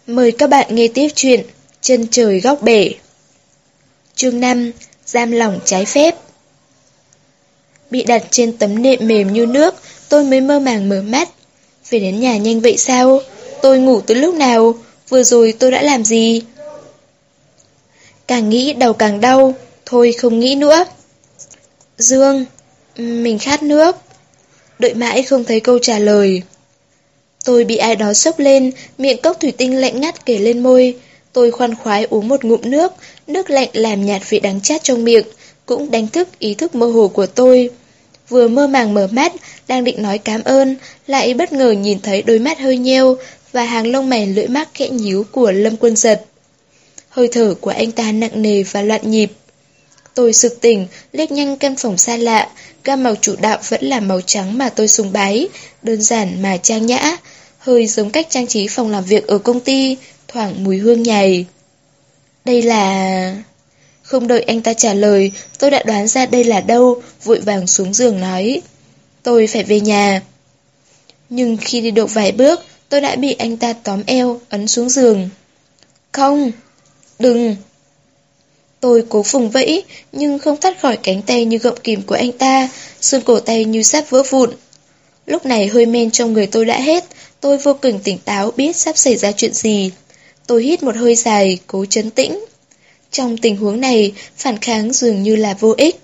Mời các bạn nghe tiếp chuyện Chân trời góc bể. Chương 5. Giam lỏng trái phép. Bị đặt trên tấm nệm mềm như nước, tôi mới mơ màng mở mắt. Về đến nhà nhanh vậy sao? Tôi ngủ từ lúc nào? Vừa rồi tôi đã làm gì? Càng nghĩ đầu càng đau. Thôi không nghĩ nữa. Dương, mình khát nước. Đợi mãi không thấy câu trả lời. Tôi bị ai đó xốc lên, miệng cốc thủy tinh lạnh ngắt kể lên môi. Tôi khoan khoái uống một ngụm nước, nước lạnh làm nhạt vị đắng chát trong miệng, cũng đánh thức ý thức mơ hồ của tôi. Vừa mơ màng mở mắt, đang định nói cảm ơn, lại bất ngờ nhìn thấy đôi mắt hơi nheo và hàng lông mày lưỡi mắt khẽ nhíu của Lâm Quân Giật. Hơi thở của anh ta nặng nề và loạn nhịp. Tôi sực tỉnh, liếc nhanh căn phòng xa lạ, gam màu chủ đạo vẫn là màu trắng mà tôi sùng bái, đơn giản mà trang nhã, hơi giống cách trang trí phòng làm việc ở công ty, thoảng mùi hương nhài. Đây là... Không đợi anh ta trả lời, tôi đã đoán ra đây là đâu, vội vàng xuống giường nói. Tôi phải về nhà. Nhưng khi đi được vài bước, tôi đã bị anh ta tóm eo, ấn xuống giường. Không, đừng. Tôi cố vùng vẫy, nhưng không thoát khỏi cánh tay như gọng kìm của anh ta, xương cổ tay như sắp vỡ vụn. Lúc này hơi men trong người tôi đã hết, tôi vô cùng tỉnh táo biết sắp xảy ra chuyện gì. Tôi hít một hơi dài, cố trấn tĩnh. Trong tình huống này, phản kháng dường như là vô ích.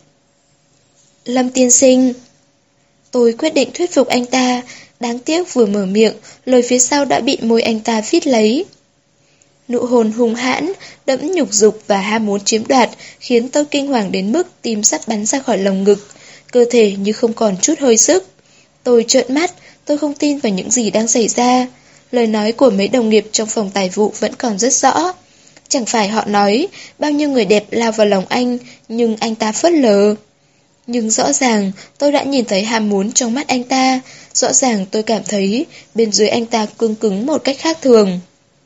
Lâm tiên sinh. Tôi quyết định thuyết phục anh ta, đáng tiếc vừa mở miệng, lời phía sau đã bị môi anh ta vít lấy. Nụ hôn hung hãn, đẫm nhục dục và ham muốn chiếm đoạt khiến tôi kinh hoàng đến mức tim sắp bắn ra khỏi lồng ngực, cơ thể như không còn chút hơi sức. Tôi trợn mắt, tôi không tin vào những gì đang xảy ra. Lời nói của mấy đồng nghiệp trong phòng tài vụ vẫn còn rất rõ. Chẳng phải họ nói bao nhiêu người đẹp lao vào lòng anh, nhưng anh ta phớt lờ. Nhưng rõ ràng tôi đã nhìn thấy ham muốn trong mắt anh ta, rõ ràng tôi cảm thấy bên dưới anh ta cứng cứng một cách khác thường.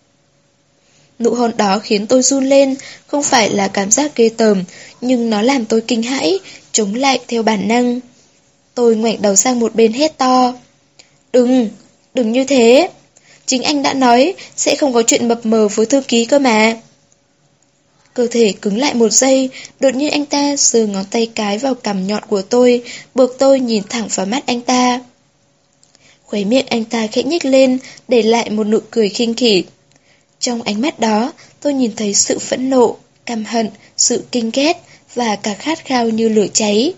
Nụ hôn đó khiến tôi run lên, không phải là cảm giác ghê tởm, nhưng nó làm tôi kinh hãi, chống lại theo bản năng. Tôi ngoảnh đầu sang một bên hét to. Đừng như thế. Chính anh đã nói sẽ không có chuyện mập mờ với thư ký cơ mà. Cơ thể cứng lại một giây, đột nhiên anh ta giơ ngón tay cái vào cằm nhọn của tôi, buộc tôi nhìn thẳng vào mắt anh ta. Khóe miệng anh ta khẽ nhếch lên, để lại một nụ cười khinh khỉ. Trong ánh mắt đó, tôi nhìn thấy sự phẫn nộ, căm hận, sự kinh ghét và cả khát khao như lửa cháy.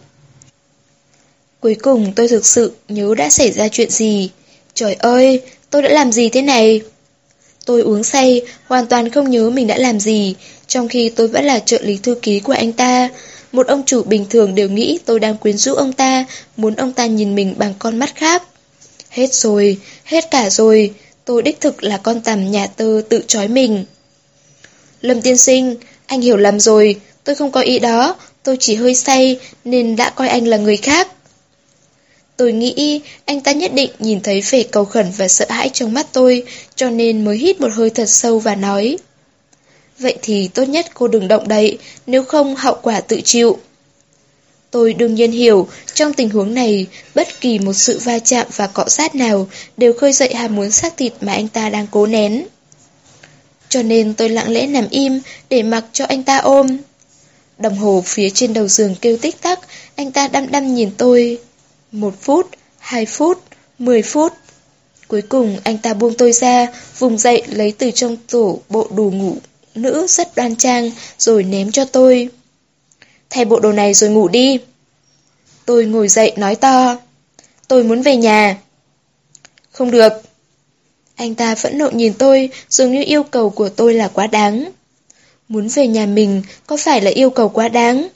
Cuối cùng tôi thực sự nhớ đã xảy ra chuyện gì. Trời ơi, tôi đã làm gì thế này? Tôi uống say, hoàn toàn không nhớ mình đã làm gì, trong khi tôi vẫn là trợ lý thư ký của anh ta. Một ông chủ bình thường đều nghĩ tôi đang quyến rũ ông ta, muốn ông ta nhìn mình bằng con mắt khác. Hết rồi, hết cả rồi. Tôi đích thực là con tằm nhà tơ tự trói mình. Lâm tiên sinh, anh hiểu lầm rồi, tôi không có ý đó, tôi chỉ hơi say nên đã coi anh là người khác. Tôi nghĩ anh ta nhất định nhìn thấy vẻ cầu khẩn và sợ hãi trong mắt tôi, cho nên mới hít một hơi thật sâu và nói. Vậy thì tốt nhất cô đừng động đậy, nếu không hậu quả tự chịu. Tôi đương nhiên hiểu, trong tình huống này, bất kỳ một sự va chạm và cọ sát nào đều khơi dậy ham muốn xác thịt mà anh ta đang cố nén. Cho nên tôi lặng lẽ nằm im để mặc cho anh ta ôm. Đồng hồ phía trên đầu giường kêu tích tắc, anh ta đăm đăm nhìn tôi. 1 phút, 2 phút, 10 phút. Cuối cùng anh ta buông tôi ra, vùng dậy lấy từ trong tủ bộ đồ ngủ nữ rất đoan trang rồi ném cho tôi. Thay bộ đồ này rồi ngủ đi. Tôi ngồi dậy nói to. Tôi muốn về nhà. Không được. Anh ta phẫn nộ nhìn tôi, dường như yêu cầu của tôi là quá đáng. Muốn về nhà mình có phải là yêu cầu quá đáng?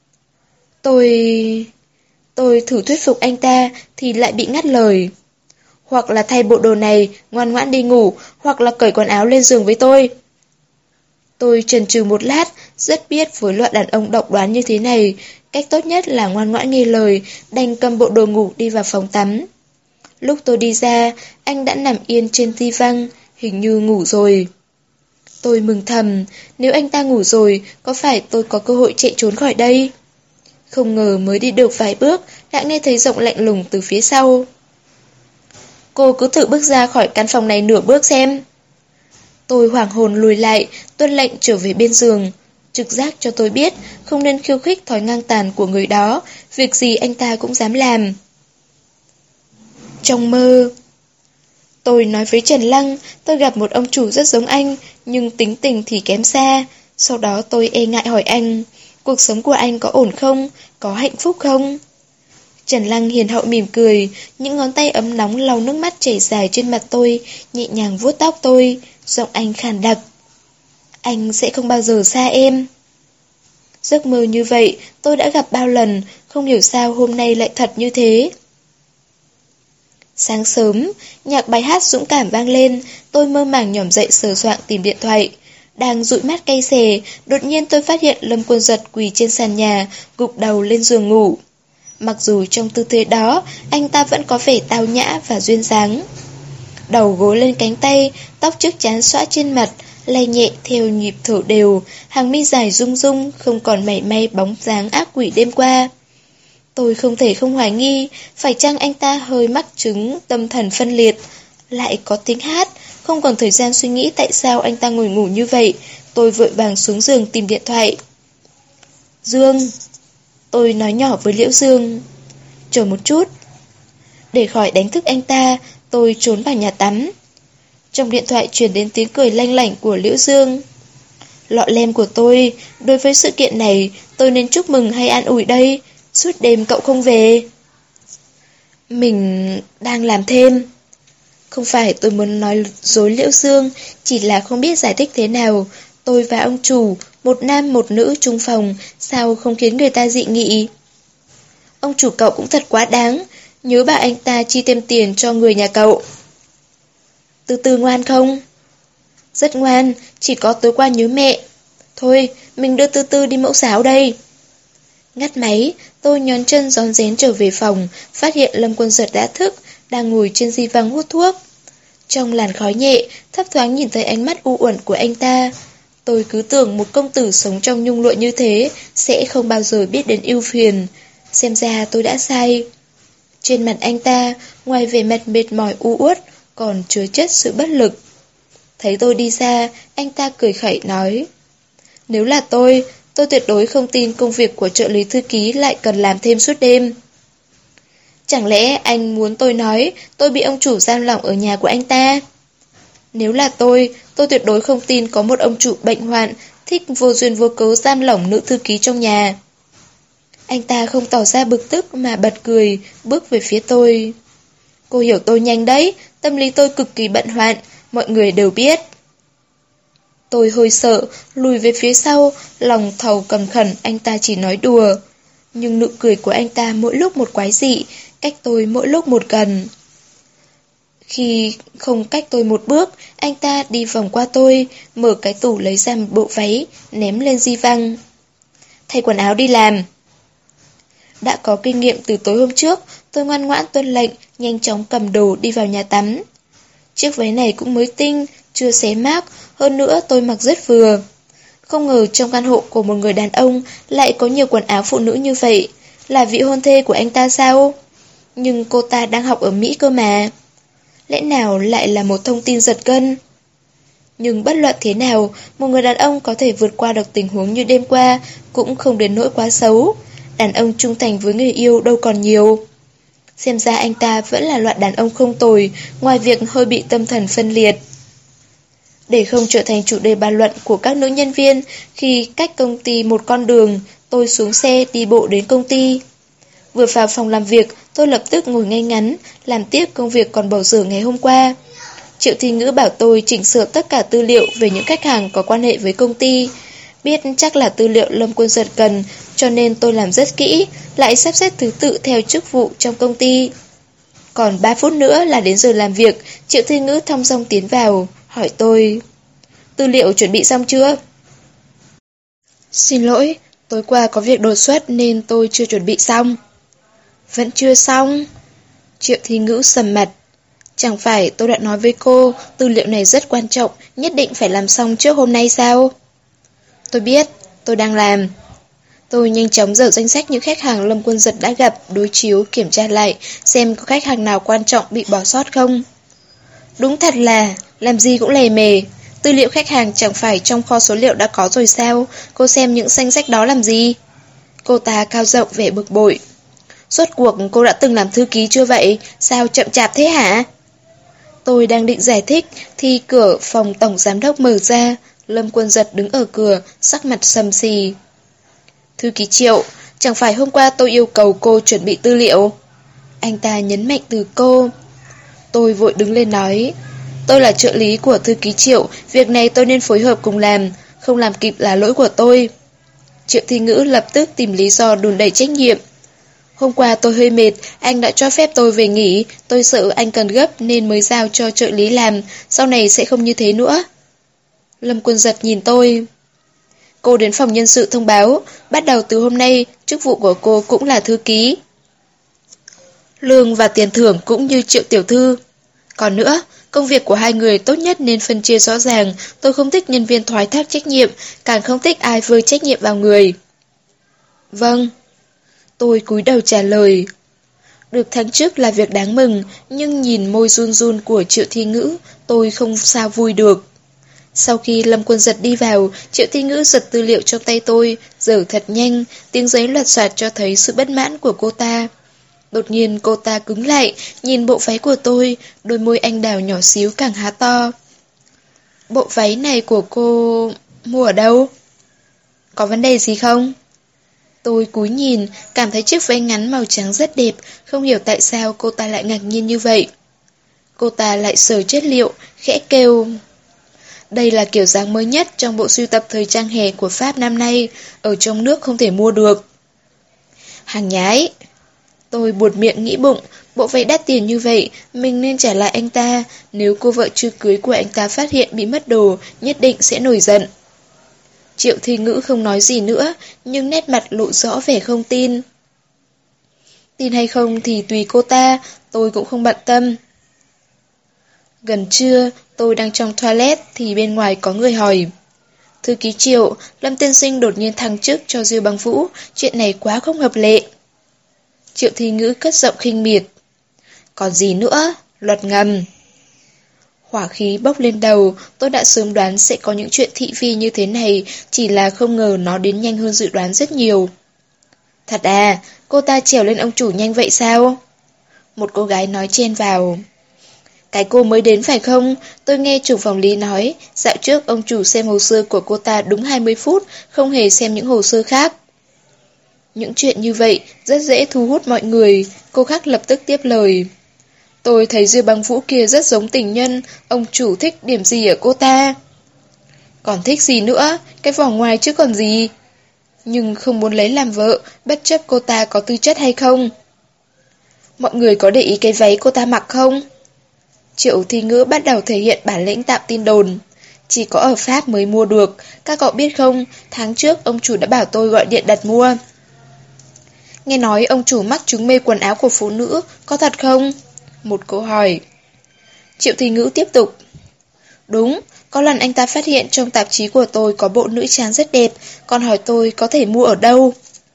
Tôi thử thuyết phục anh ta thì lại bị ngắt lời. Hoặc là thay bộ đồ này, ngoan ngoãn đi ngủ, hoặc là cởi quần áo lên giường với tôi. Tôi chần chừ một lát, rất biết với loại đàn ông độc đoán như thế này, cách tốt nhất là ngoan ngoãn nghe lời, đành cầm bộ đồ ngủ đi vào phòng tắm. Lúc tôi đi ra, anh đã nằm yên trên ti văng, hình như ngủ rồi. Tôi mừng thầm, nếu anh ta ngủ rồi, có phải tôi có cơ hội chạy trốn khỏi đây? Không ngờ mới đi được vài bước, đã nghe thấy giọng lạnh lùng từ phía sau. Cô cứ thử bước ra khỏi căn phòng này nửa bước xem. Tôi hoảng hồn lùi lại, tuân lệnh trở về bên giường. Trực giác cho tôi biết không nên khiêu khích thói ngang tàn của người đó, việc gì anh ta cũng dám làm. Trong mơ, tôi nói với Trần Lăng, tôi gặp một ông chủ rất giống anh, nhưng tính tình thì kém xa. Sau đó tôi e ngại hỏi anh, cuộc sống của anh có ổn không, có hạnh phúc không? Trần Lăng hiền hậu mỉm cười, những ngón tay ấm nóng lau nước mắt chảy dài trên mặt tôi, nhẹ nhàng vuốt tóc tôi, giọng anh khàn đặc. Anh sẽ không bao giờ xa em. Giấc mơ như vậy tôi đã gặp bao lần, không hiểu sao hôm nay lại thật như thế. Sáng sớm, nhạc bài hát dũng cảm vang lên, tôi mơ màng nhổm dậy sờ soạng tìm điện thoại. Đang dụi mắt cay xè, đột nhiên tôi phát hiện Lâm Quân Giật quỳ trên sàn nhà, gục đầu lên giường ngủ. Mặc dù trong tư thế đó, anh ta vẫn có vẻ tao nhã và duyên dáng. Đầu gối lên cánh tay, tóc trước trán xõa trên mặt, lay nhẹ theo nhịp thở đều, hàng mi dài rung rung, không còn mảy may bóng dáng ác quỷ đêm qua. Tôi không thể không hoài nghi, phải chăng anh ta hơi mắc chứng tâm thần phân liệt. Lại có tiếng hát, không còn thời gian suy nghĩ tại sao anh ta ngồi ngủ như vậy. Tôi vội vàng xuống giường tìm điện thoại. Dương, tôi nói nhỏ với Liễu Dương. Chờ một chút. Để khỏi đánh thức anh ta, tôi trốn vào nhà tắm. Trong điện thoại truyền đến tiếng cười lanh lảnh của Liễu Dương. Lọ lem của tôi, đối với sự kiện này, tôi nên chúc mừng hay an ủi đây? Suốt đêm cậu không về. Mình đang làm thêm. Không phải tôi muốn nói dối Liễu Dương, chỉ là không biết giải thích thế nào. Tôi và ông chủ, một nam một nữ chung phòng, sao không khiến người ta dị nghị? Ông chủ cậu cũng thật quá đáng, nhớ bảo anh ta chi thêm tiền cho người nhà cậu. Từ từ ngoan không? Rất ngoan, chỉ có tối qua nhớ mẹ. Thôi, mình đưa Tư Tư đi mẫu giáo đây. Ngắt máy, tôi nhón chân rón rén trở về phòng, phát hiện Lâm Quân Giật đã thức, đang ngồi trên di văng hút thuốc. Trong làn khói nhẹ, thấp thoáng nhìn thấy ánh mắt u uẩn của anh ta. Tôi cứ tưởng một công tử sống trong nhung lụa như thế sẽ không bao giờ biết đến ưu phiền. Xem ra tôi đã sai. Trên mặt anh ta, ngoài vẻ mặt mệt mỏi u uất, còn chứa chất sự bất lực. Thấy tôi đi xa, anh ta cười khẩy nói. Nếu là tôi tuyệt đối không tin công việc của trợ lý thư ký lại cần làm thêm suốt đêm. Chẳng lẽ anh muốn tôi nói tôi bị ông chủ giam lỏng ở nhà của anh ta? Nếu là tôi tuyệt đối không tin có một ông chủ bệnh hoạn thích vô duyên vô cớ giam lỏng nữ thư ký trong nhà. Anh ta không tỏ ra bực tức mà bật cười, bước về phía tôi. Cô hiểu tôi nhanh đấy, tâm lý tôi cực kỳ bận hoạn, mọi người đều biết. Tôi hơi sợ, lùi về phía sau, lòng thầu cầm khẩn anh ta chỉ nói đùa. Nhưng nụ cười của anh ta mỗi lúc một quái dị, cách tôi mỗi lúc một gần. Khi không cách tôi một bước, anh ta đi vòng qua tôi, mở cái tủ lấy ra một bộ váy, ném lên di văng. Thay quần áo đi làm. Đã có kinh nghiệm từ tối hôm trước, tôi ngoan ngoãn tuân lệnh, nhanh chóng cầm đồ đi vào nhà tắm. Chiếc váy này cũng mới tinh, chưa xé mác, hơn nữa tôi mặc rất vừa. Không ngờ trong căn hộ của một người đàn ông lại có nhiều quần áo phụ nữ như vậy. Là vị hôn thê của anh ta sao? Nhưng cô ta đang học ở Mỹ cơ mà. Lẽ nào lại là một thông tin giật gân? Nhưng bất luận thế nào, một người đàn ông có thể vượt qua được tình huống như đêm qua cũng không đến nỗi quá xấu. Đàn ông trung thành với người yêu đâu còn nhiều. Xem ra anh ta vẫn là loại đàn ông không tồi, ngoài việc hơi bị tâm thần phân liệt. Để không trở thành chủ đề bàn luận của các nữ nhân viên, khi cách công ty một con đường, tôi xuống xe đi bộ đến công ty. Vừa vào phòng làm việc, tôi lập tức ngồi ngay ngắn, làm tiếp công việc còn bỏ dở ngày hôm qua. Triệu Thi Ngữ bảo tôi chỉnh sửa tất cả tư liệu về những khách hàng có quan hệ với công ty. Biết chắc là tư liệu Lâm Quân Giật cần, cho nên tôi làm rất kỹ, lại sắp xếp thứ tự theo chức vụ trong công ty. Còn 3 phút nữa là đến giờ làm việc, Triệu Thi Ngữ thong dong tiến vào, hỏi tôi. Tư liệu chuẩn bị xong chưa? Xin lỗi, tối qua có việc đột xuất nên tôi chưa chuẩn bị xong. Vẫn chưa xong? Triệu Thi Ngữ sầm mặt. Chẳng phải tôi đã nói với cô tư liệu này rất quan trọng, nhất định phải làm xong trước hôm nay sao? Tôi biết, tôi đang làm. Tôi nhanh chóng dở danh sách những khách hàng Lâm Quân Giật đã gặp, đối chiếu, kiểm tra lại, xem có khách hàng nào quan trọng bị bỏ sót không. Đúng thật là, làm gì cũng lề mề. Tư liệu khách hàng chẳng phải trong kho số liệu đã có rồi sao? Cô xem những danh sách đó làm gì? Cô ta cao giọng vẻ bực bội. Rốt cuộc cô đã từng làm thư ký chưa vậy? Sao chậm chạp thế hả? Tôi đang định giải thích thì cửa phòng tổng giám đốc mở ra. Lâm Quân Giật đứng ở cửa, sắc mặt sầm xì. Thư ký Triệu, chẳng phải hôm qua tôi yêu cầu cô chuẩn bị tư liệu? Anh ta nhấn mạnh từ cô. Tôi vội đứng lên nói. Tôi là trợ lý của thư ký Triệu, việc này tôi nên phối hợp cùng làm, không làm kịp là lỗi của tôi. Triệu Thi Ngữ lập tức tìm lý do đùn đẩy trách nhiệm. Hôm qua tôi hơi mệt, anh đã cho phép tôi về nghỉ, tôi sợ anh cần gấp nên mới giao cho trợ lý làm, sau này sẽ không như thế nữa. Lâm Quân Giật nhìn tôi. Cô đến phòng nhân sự thông báo, bắt đầu từ hôm nay, chức vụ của cô cũng là thư ký. Lương và tiền thưởng cũng như Triệu tiểu thư. Còn nữa, công việc của hai người tốt nhất nên phân chia rõ ràng, tôi không thích nhân viên thoái thác trách nhiệm, càng không thích ai vơi trách nhiệm vào người. Vâng. Tôi cúi đầu trả lời. Được thăng chức là việc đáng mừng, nhưng nhìn môi run run của Triệu Thi Ngữ, tôi không sao vui được. Sau khi Lâm Quân Giật đi vào, Triệu Thi Ngữ giật tư liệu trong tay tôi, giở thật nhanh, tiếng giấy loạt soạt cho thấy sự bất mãn của cô ta. Đột nhiên cô ta cứng lại, nhìn bộ váy của tôi, đôi môi anh đào nhỏ xíu càng há to. Bộ váy này của cô mua ở đâu? Có vấn đề gì không? Tôi cúi nhìn, cảm thấy chiếc váy ngắn màu trắng rất đẹp, không hiểu tại sao cô ta lại ngạc nhiên như vậy. Cô ta lại sờ chất liệu, khẽ kêu. Đây là kiểu dáng mới nhất trong bộ sưu tập thời trang hè của Pháp năm nay, ở trong nước không thể mua được. Hàng nhái. Tôi buột miệng nghĩ bụng, bộ váy đắt tiền như vậy, mình nên trả lại anh ta, nếu cô vợ chưa cưới của anh ta phát hiện bị mất đồ, nhất định sẽ nổi giận. Triệu Thi Ngữ không nói gì nữa, nhưng nét mặt lộ rõ vẻ không tin. Tin hay không thì tùy cô ta, tôi cũng không bận tâm. Gần trưa, tôi đang trong toilet thì bên ngoài có người hỏi. Thư ký Triệu, Lâm tiên sinh đột nhiên thăng chức cho Diêu Băng Vũ, chuyện này quá không hợp lệ. Triệu Thi Ngữ cất giọng khinh miệt. Còn gì nữa, luật ngầm. Hỏa khí bốc lên đầu, tôi đã sớm đoán sẽ có những chuyện thị phi như thế này, chỉ là không ngờ nó đến nhanh hơn dự đoán rất nhiều. Thật à, cô ta trèo lên ông chủ nhanh vậy sao? Một cô gái nói chen vào. Cái cô mới đến phải không? Tôi nghe chủ phòng lý nói, dạo trước ông chủ xem hồ sơ của cô ta đúng 20 phút, không hề xem những hồ sơ khác. Những chuyện như vậy rất dễ thu hút mọi người, cô khác lập tức tiếp lời. Tôi thấy Diêu Băng Vũ kia rất giống tình nhân, ông chủ thích điểm gì ở cô ta? Còn thích gì nữa, cái vỏ ngoài chứ còn gì? Nhưng không muốn lấy làm vợ, bất chấp cô ta có tư chất hay không. Mọi người có để ý cái váy cô ta mặc không? Triệu Thi Ngữ bắt đầu thể hiện bản lĩnh tạo tin đồn. Chỉ có ở Pháp mới mua được, các cậu biết không, tháng trước ông chủ đã bảo tôi gọi điện đặt mua. Nghe nói ông chủ mắc chứng mê quần áo của phụ nữ, có thật không? Một câu hỏi. Triệu Thi Ngữ tiếp tục. Đúng, có lần anh ta phát hiện trong tạp chí của tôi có bộ nữ trang rất đẹp, còn hỏi tôi có thể mua ở đâu.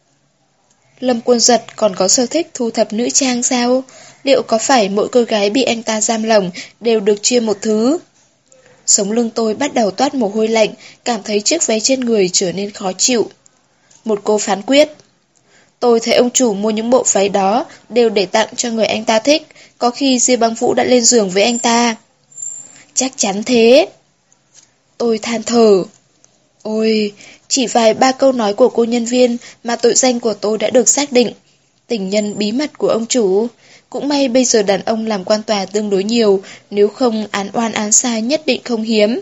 Lâm Quân Giật còn có sở thích thu thập nữ trang sao? Liệu có phải mỗi cô gái bị anh ta giam lỏng đều được chia một thứ? Sống lưng tôi bắt đầu toát mồ hôi lạnh, cảm thấy chiếc váy trên người trở nên khó chịu. Một cô phán quyết. Tôi thấy ông chủ mua những bộ váy đó đều để tặng cho người anh ta thích, có khi Diêu Băng Vũ đã lên giường với anh ta. Chắc chắn thế. Tôi than thở. Ôi, chỉ vài ba câu nói của cô nhân viên mà tội danh của tôi đã được xác định. Tình nhân bí mật của ông chủ. Cũng may bây giờ đàn ông làm quan tòa tương đối nhiều, nếu không án oan án sai nhất định không hiếm.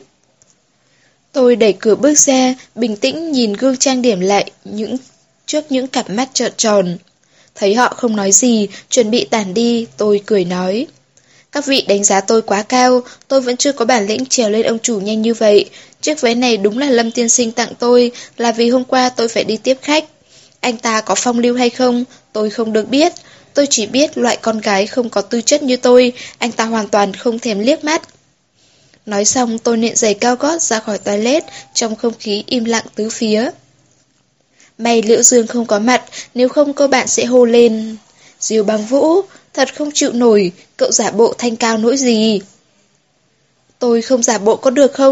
Tôi đẩy cửa bước ra, bình tĩnh nhìn gương trang điểm lại trước những cặp mắt trợn tròn. Thấy họ không nói gì, chuẩn bị tản đi, tôi cười nói. Các vị đánh giá tôi quá cao, tôi vẫn chưa có bản lĩnh trèo lên ông chủ nhanh như vậy. Chiếc váy này đúng là Lâm tiên sinh tặng tôi, là vì hôm qua tôi phải đi tiếp khách. Anh ta có phong lưu hay không, tôi không được biết. Tôi chỉ biết loại con gái không có tư chất như tôi, anh ta hoàn toàn không thèm liếc mắt. Nói xong tôi nện giày cao gót ra khỏi toilet, trong không khí im lặng tứ phía. May Liễu Dương không có mặt, nếu không cô bạn sẽ hô lên. Diêu Băng Vũ, thật không chịu nổi, cậu giả bộ thanh cao nỗi gì. Tôi không giả bộ có được không?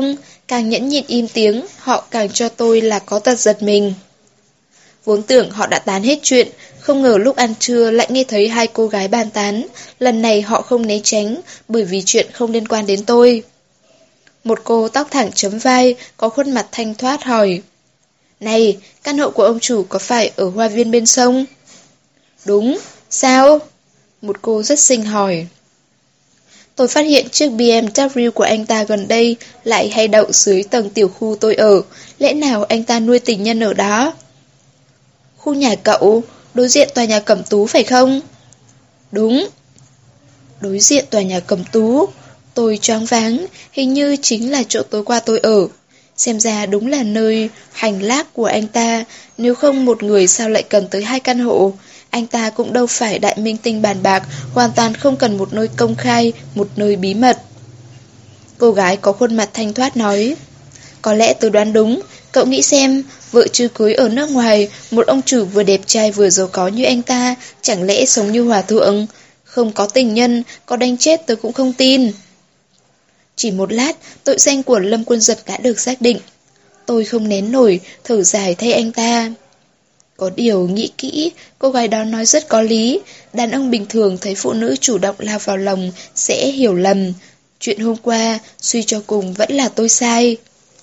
Càng nhẫn nhịn im tiếng, họ càng cho tôi là có tật giật mình. Vốn tưởng họ đã tán hết chuyện, không ngờ lúc ăn trưa lại nghe thấy hai cô gái bàn tán. Lần này họ không né tránh, bởi vì chuyện không liên quan đến tôi. Một cô tóc thẳng chấm vai, có khuôn mặt thanh thoát hỏi: "Này, căn hộ của ông chủ có phải ở hoa viên bên sông?" "Đúng, sao?" Một cô rất xinh hỏi. Tôi phát hiện chiếc BMW của anh ta gần đây lại hay đậu dưới tầng tiểu khu tôi ở. Lẽ nào anh ta nuôi tình nhân ở đó? Khu nhà cậu, đối diện tòa nhà Cẩm Tú phải không? Đúng. Đối diện tòa nhà Cẩm Tú. Tôi choáng váng, hình như chính là chỗ tối qua tôi ở. Xem ra đúng là nơi hành lác của anh ta, nếu không một người sao lại cần tới hai căn hộ. Anh ta cũng đâu phải đại minh tinh bàn bạc, hoàn toàn không cần một nơi công khai, một nơi bí mật. Cô gái có khuôn mặt thanh thoát nói: "Có lẽ tôi đoán đúng, cậu nghĩ xem, vợ chưa cưới ở nước ngoài, một ông chủ vừa đẹp trai vừa giàu có như anh ta, chẳng lẽ sống như hòa thượng? Không có tình nhân, có đánh chết tôi cũng không tin." Chỉ một lát, tội danh của Lâm Quân Giật đã được xác định. Tôi không nén nổi, thở dài thay anh ta. Có điều nghĩ kỹ, cô gái đó nói rất có lý. Đàn ông bình thường thấy phụ nữ chủ động lao vào lòng sẽ hiểu lầm. Chuyện hôm qua, suy cho cùng vẫn là tôi sai.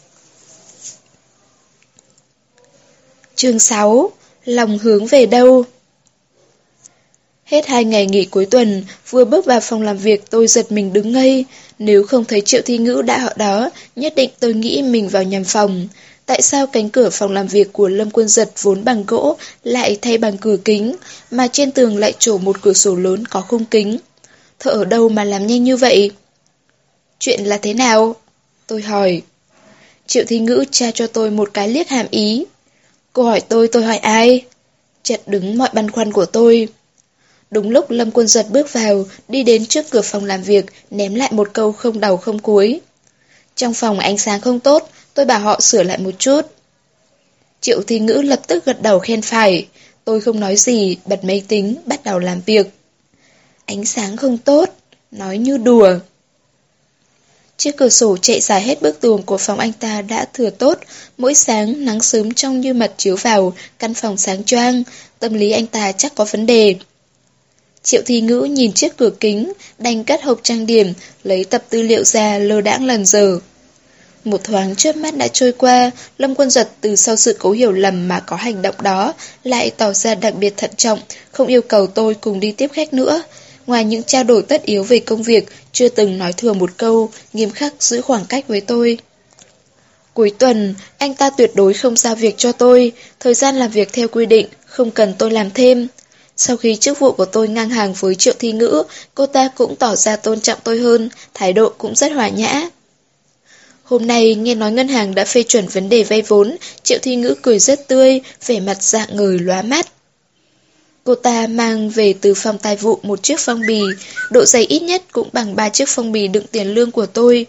Chương 6. Lòng hướng về đâu? Hết 2 ngày nghỉ cuối tuần, vừa bước vào phòng làm việc tôi giật mình đứng ngây. Nếu không thấy Triệu Thi Ngữ đã ở đó, nhất định tôi nghĩ mình vào nhầm phòng. Tại sao cánh cửa phòng làm việc của Lâm Quân Giật vốn bằng gỗ lại thay bằng cửa kính, mà trên tường lại trổ một cửa sổ lớn có khung kính? Thợ ở đâu mà làm nhanh như vậy? Chuyện là thế nào? Tôi hỏi. Triệu Thi Ngữ tra cho tôi một cái liếc hàm ý. Cô hỏi tôi hỏi ai? Chặn đứng mọi băn khoăn của tôi. Đúng lúc Lâm Quân Giật bước vào, đi đến trước cửa phòng làm việc, ném lại một câu không đầu không cuối. Trong phòng ánh sáng không tốt, tôi bảo họ sửa lại một chút. Triệu Thi Ngữ lập tức gật đầu khen phải. Tôi không nói gì, bật máy tính, bắt đầu làm việc. Ánh sáng không tốt, nói như đùa. Chiếc cửa sổ chạy dài hết bức tường của phòng anh ta đã thừa tốt. Mỗi sáng, nắng sớm trong như mật chiếu vào, căn phòng sáng choang. Tâm lý anh ta chắc có vấn đề. Triệu Thi Ngữ nhìn chiếc cửa kính, đành cất hộp trang điểm, lấy tập tư liệu ra lơ đãng lần giờ. Một thoáng chớp mắt đã trôi qua, Lâm Quân Giật từ sau sự cố hiểu lầm mà có hành động đó, lại tỏ ra đặc biệt thận trọng, không yêu cầu tôi cùng đi tiếp khách nữa. Ngoài những trao đổi tất yếu về công việc, chưa từng nói thừa một câu, nghiêm khắc giữ khoảng cách với tôi. Cuối tuần, anh ta tuyệt đối không giao việc cho tôi, thời gian làm việc theo quy định, không cần tôi làm thêm. Sau khi chức vụ của tôi ngang hàng với Triệu Thi Ngữ, cô ta cũng tỏ ra tôn trọng tôi hơn, thái độ cũng rất hòa nhã. Hôm nay nghe nói ngân hàng đã phê chuẩn vấn đề vay vốn, Triệu Thi Ngữ cười rất tươi, vẻ mặt rạng ngời lóa mắt. Cô ta mang về từ phòng tài vụ một chiếc phong bì, độ dày ít nhất cũng bằng 3 chiếc phong bì đựng tiền lương của tôi.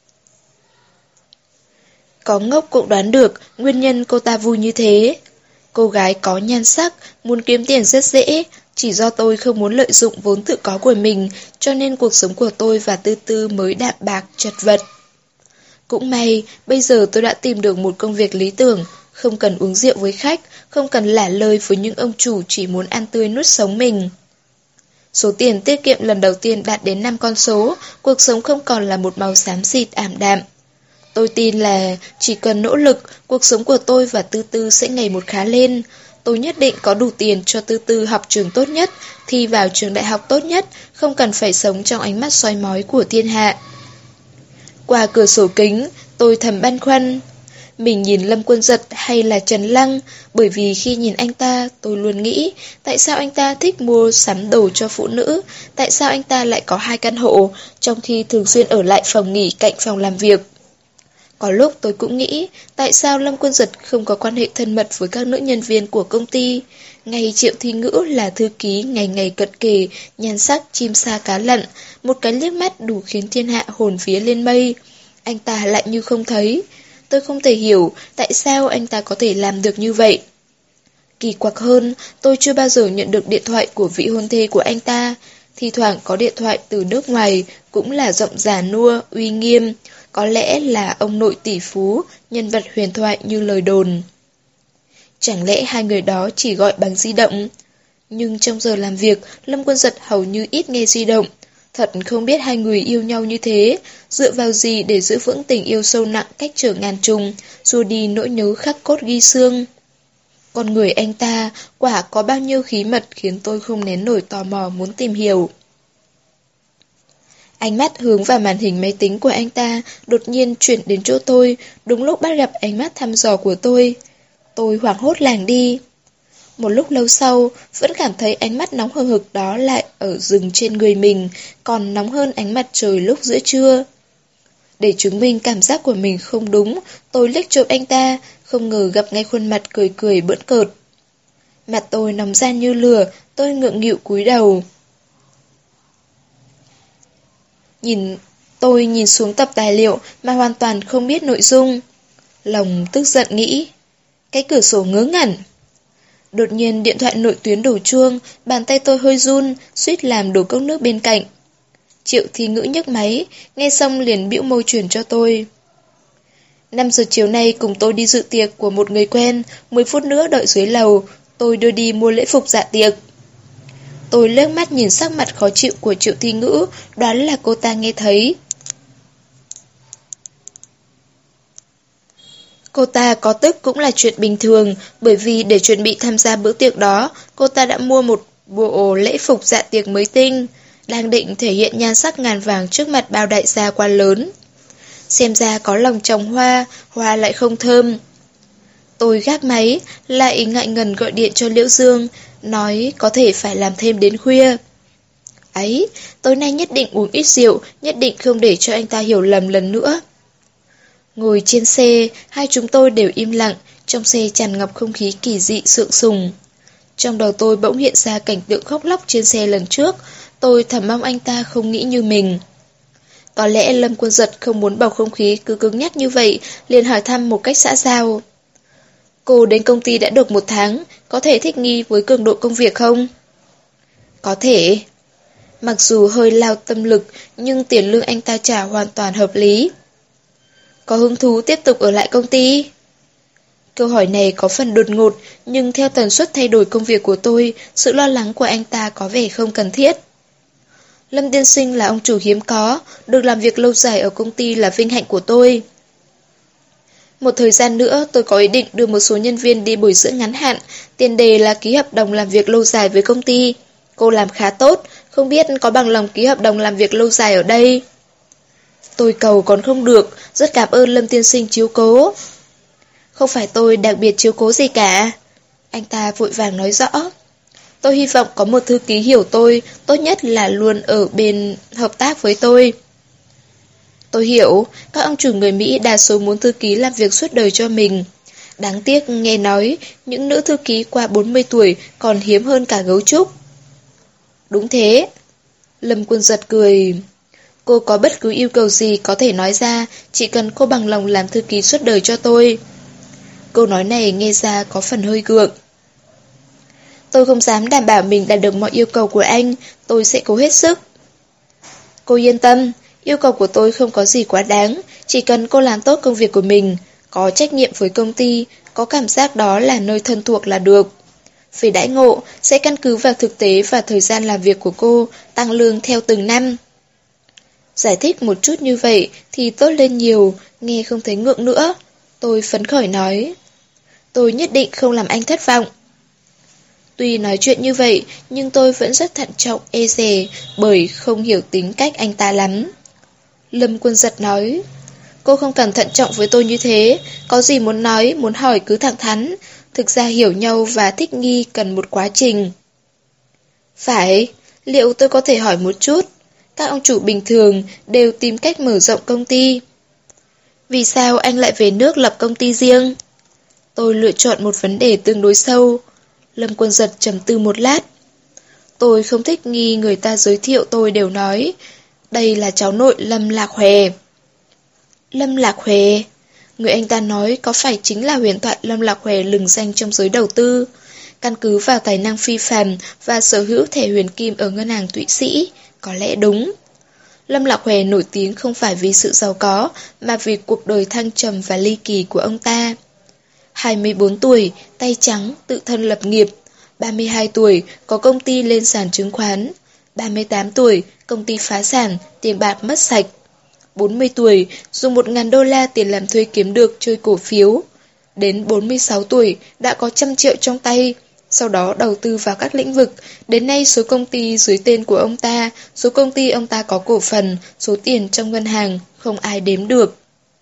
Có ngốc cũng đoán được nguyên nhân cô ta vui như thế. Cô gái có nhan sắc, muốn kiếm tiền rất dễ, chỉ do tôi không muốn lợi dụng vốn tự có của mình, cho nên cuộc sống của tôi và Tư Tư mới đạm bạc, chật vật. Cũng may, bây giờ tôi đã tìm được một công việc lý tưởng, không cần uống rượu với khách, không cần lả lơi với những ông chủ chỉ muốn ăn tươi nuốt sống mình. Số tiền tiết kiệm lần đầu tiên đạt đến 5 con số, cuộc sống không còn là một màu xám xịt ảm đạm. Tôi tin là chỉ cần nỗ lực, cuộc sống của tôi và Tư Tư sẽ ngày một khá lên. Tôi nhất định có đủ tiền cho Tư Tư học trường tốt nhất, thi vào trường đại học tốt nhất, không cần phải sống trong ánh mắt soi mói của thiên hạ. Qua cửa sổ kính, tôi thầm băn khoăn. Mình nhìn Lâm Quân Giật hay là Trần Lăng, bởi vì khi nhìn anh ta, tôi luôn nghĩ, tại sao anh ta thích mua sắm đồ cho phụ nữ, tại sao anh ta lại có 2 căn hộ, trong khi thường xuyên ở lại phòng nghỉ cạnh phòng làm việc. Có lúc tôi cũng nghĩ, tại sao Lâm Quân Giật không có quan hệ thân mật với các nữ nhân viên của công ty. Ngay Triệu Thi Ngữ là thư ký ngày ngày cận kề, nhan sắc chim sa cá lặn, một cái liếc mắt đủ khiến thiên hạ hồn vía lên mây. Anh ta lại như không thấy. Tôi không thể hiểu tại sao anh ta có thể làm được như vậy. Kỳ quặc hơn, tôi chưa bao giờ nhận được điện thoại của vị hôn thê của anh ta. Thi thoảng có điện thoại từ nước ngoài, cũng là giọng già nua, uy nghiêm. Có lẽ là ông nội tỷ phú, nhân vật huyền thoại như lời đồn. Chẳng lẽ hai người đó chỉ gọi bằng di động? Nhưng trong giờ làm việc, Lâm Quân Giật hầu như ít nghe di động. Thật không biết hai người yêu nhau như thế, dựa vào gì để giữ vững tình yêu sâu nặng cách trở ngàn trùng, xua đi nỗi nhớ khắc cốt ghi xương. Con người anh ta quả có bao nhiêu khí mật khiến tôi không nén nổi tò mò muốn tìm hiểu. Ánh mắt hướng vào màn hình máy tính của anh ta đột nhiên chuyển đến chỗ tôi, đúng lúc bắt gặp ánh mắt thăm dò của tôi. Tôi hoảng hốt lảng đi. Một lúc lâu sau, vẫn cảm thấy ánh mắt nóng hừng hực đó lại ở rừng trên người mình, còn nóng hơn ánh mặt trời lúc giữa trưa. Để chứng minh cảm giác của mình không đúng, tôi liếc trộm anh ta, không ngờ gặp ngay khuôn mặt cười cười bỡn cợt. Mặt tôi nóng ran như lửa, tôi ngượng nghịu cúi đầu. Tôi nhìn xuống tập tài liệu mà hoàn toàn không biết nội dung. Lòng tức giận nghĩ, cái cửa sổ ngớ ngẩn. Đột nhiên điện thoại nội tuyến đổ chuông, bàn tay tôi hơi run, suýt làm đổ cốc nước bên cạnh. Triệu Thi Ngữ nhấc máy, nghe xong liền bĩu môi chuyển cho tôi. 5 giờ chiều nay cùng tôi đi dự tiệc của một người quen, 10 phút nữa đợi dưới lầu, tôi đưa đi mua lễ phục dạ tiệc. Tôi liếc mắt nhìn sắc mặt khó chịu của Triệu Thi Ngữ, đoán là cô ta nghe thấy. Cô ta có tức cũng là chuyện bình thường, bởi vì để chuẩn bị tham gia bữa tiệc đó, cô ta đã mua một bộ lễ phục dạ tiệc mới tinh, đang định thể hiện nhan sắc ngàn vàng trước mặt bao đại gia quan lớn. Xem ra có lòng trồng hoa, hoa lại không thơm. Tôi gác máy, lại ngại ngần gọi điện cho Liễu Dương, nói có thể phải làm thêm đến khuya. Ấy, tối nay nhất định uống ít rượu, nhất định không để cho anh ta hiểu lầm lần nữa. Ngồi trên xe, hai chúng tôi đều im lặng, trong xe tràn ngập không khí kỳ dị sượng sùng. Trong đầu tôi bỗng hiện ra cảnh tượng khóc lóc trên xe lần trước, tôi thầm mong anh ta không nghĩ như mình. Có lẽ Lâm Quân Giật không muốn bầu không khí cứ cứng nhắc như vậy, liền hỏi thăm một cách xã giao. Cô đến công ty đã được 1 tháng, có thể thích nghi với cường độ công việc không? Có thể. Mặc dù hơi lao tâm lực, nhưng tiền lương anh ta trả hoàn toàn hợp lý. Có hứng thú tiếp tục ở lại công ty? Câu hỏi này có phần đột ngột, nhưng theo tần suất thay đổi công việc của tôi, sự lo lắng của anh ta có vẻ không cần thiết. Lâm tiên sinh là ông chủ hiếm có, được làm việc lâu dài ở công ty là vinh hạnh của tôi. Một thời gian nữa tôi có ý định đưa một số nhân viên đi bồi dưỡng ngắn hạn, tiền đề là ký hợp đồng làm việc lâu dài với công ty. Cô làm khá tốt, không biết có bằng lòng ký hợp đồng làm việc lâu dài ở đây. Tôi cầu còn không được, rất cảm ơn Lâm tiên sinh chiếu cố. Không phải tôi đặc biệt chiếu cố gì cả. Anh ta vội vàng nói rõ. Tôi hy vọng có một thư ký hiểu tôi, tốt nhất là luôn ở bên hợp tác với tôi. Tôi hiểu, các ông chủ người Mỹ đa số muốn thư ký làm việc suốt đời cho mình. Đáng tiếc nghe nói, những nữ thư ký qua 40 tuổi còn hiếm hơn cả gấu trúc. Đúng thế. Lâm Quân Giật cười. Cô có bất cứ yêu cầu gì có thể nói ra, chỉ cần cô bằng lòng làm thư ký suốt đời cho tôi. Câu nói này nghe ra có phần hơi gượng. Tôi không dám đảm bảo mình đạt được mọi yêu cầu của anh, tôi sẽ cố hết sức. Cô yên tâm, yêu cầu của tôi không có gì quá đáng, chỉ cần cô làm tốt công việc của mình, có trách nhiệm với công ty, có cảm giác đó là nơi thân thuộc là được. Về đãi ngộ, sẽ căn cứ vào thực tế và thời gian làm việc của cô, tăng lương theo từng năm. Giải thích một chút như vậy thì tốt lên nhiều, nghe không thấy ngượng nữa. Tôi phấn khởi nói. Tôi nhất định không làm anh thất vọng. Tuy nói chuyện như vậy, nhưng tôi vẫn rất thận trọng e dè bởi không hiểu tính cách anh ta lắm. Lâm Quân Giật nói. Cô không cần thận trọng với tôi như thế, có gì muốn nói, muốn hỏi cứ thẳng thắn. Thực ra hiểu nhau và thích nghi cần một quá trình. Phải, liệu tôi có thể hỏi một chút? Các ông chủ bình thường đều tìm cách mở rộng công ty. Vì sao anh lại về nước lập công ty riêng? Tôi lựa chọn một vấn đề tương đối sâu. Lâm Quân Giật trầm tư một lát. Tôi không thích nghi người ta giới thiệu tôi đều nói. Đây là cháu nội Lâm Lạc Hòe. Lâm Lạc Hòe? Người anh ta nói có phải chính là huyền thoại Lâm Lạc Hòe lừng danh trong giới đầu tư? Căn cứ vào tài năng phi phàm và sở hữu thẻ huyền kim ở ngân hàng Thụy Sĩ, có lẽ đúng. Lâm Lạc Hòe nổi tiếng không phải vì sự giàu có, mà vì cuộc đời thăng trầm và ly kỳ của ông ta. 24 tuổi, tay trắng, tự thân lập nghiệp. 32 tuổi, có công ty lên sàn chứng khoán. 38 tuổi, công ty phá sản, tiền bạc mất sạch. 40 tuổi, dùng 1.000 đô la tiền làm thuê kiếm được chơi cổ phiếu. Đến 46 tuổi, đã có 100 triệu trong tay. Sau đó đầu tư vào các lĩnh vực. Đến nay số công ty dưới tên của ông ta, số công ty ông ta có cổ phần, số tiền trong ngân hàng, không ai đếm được.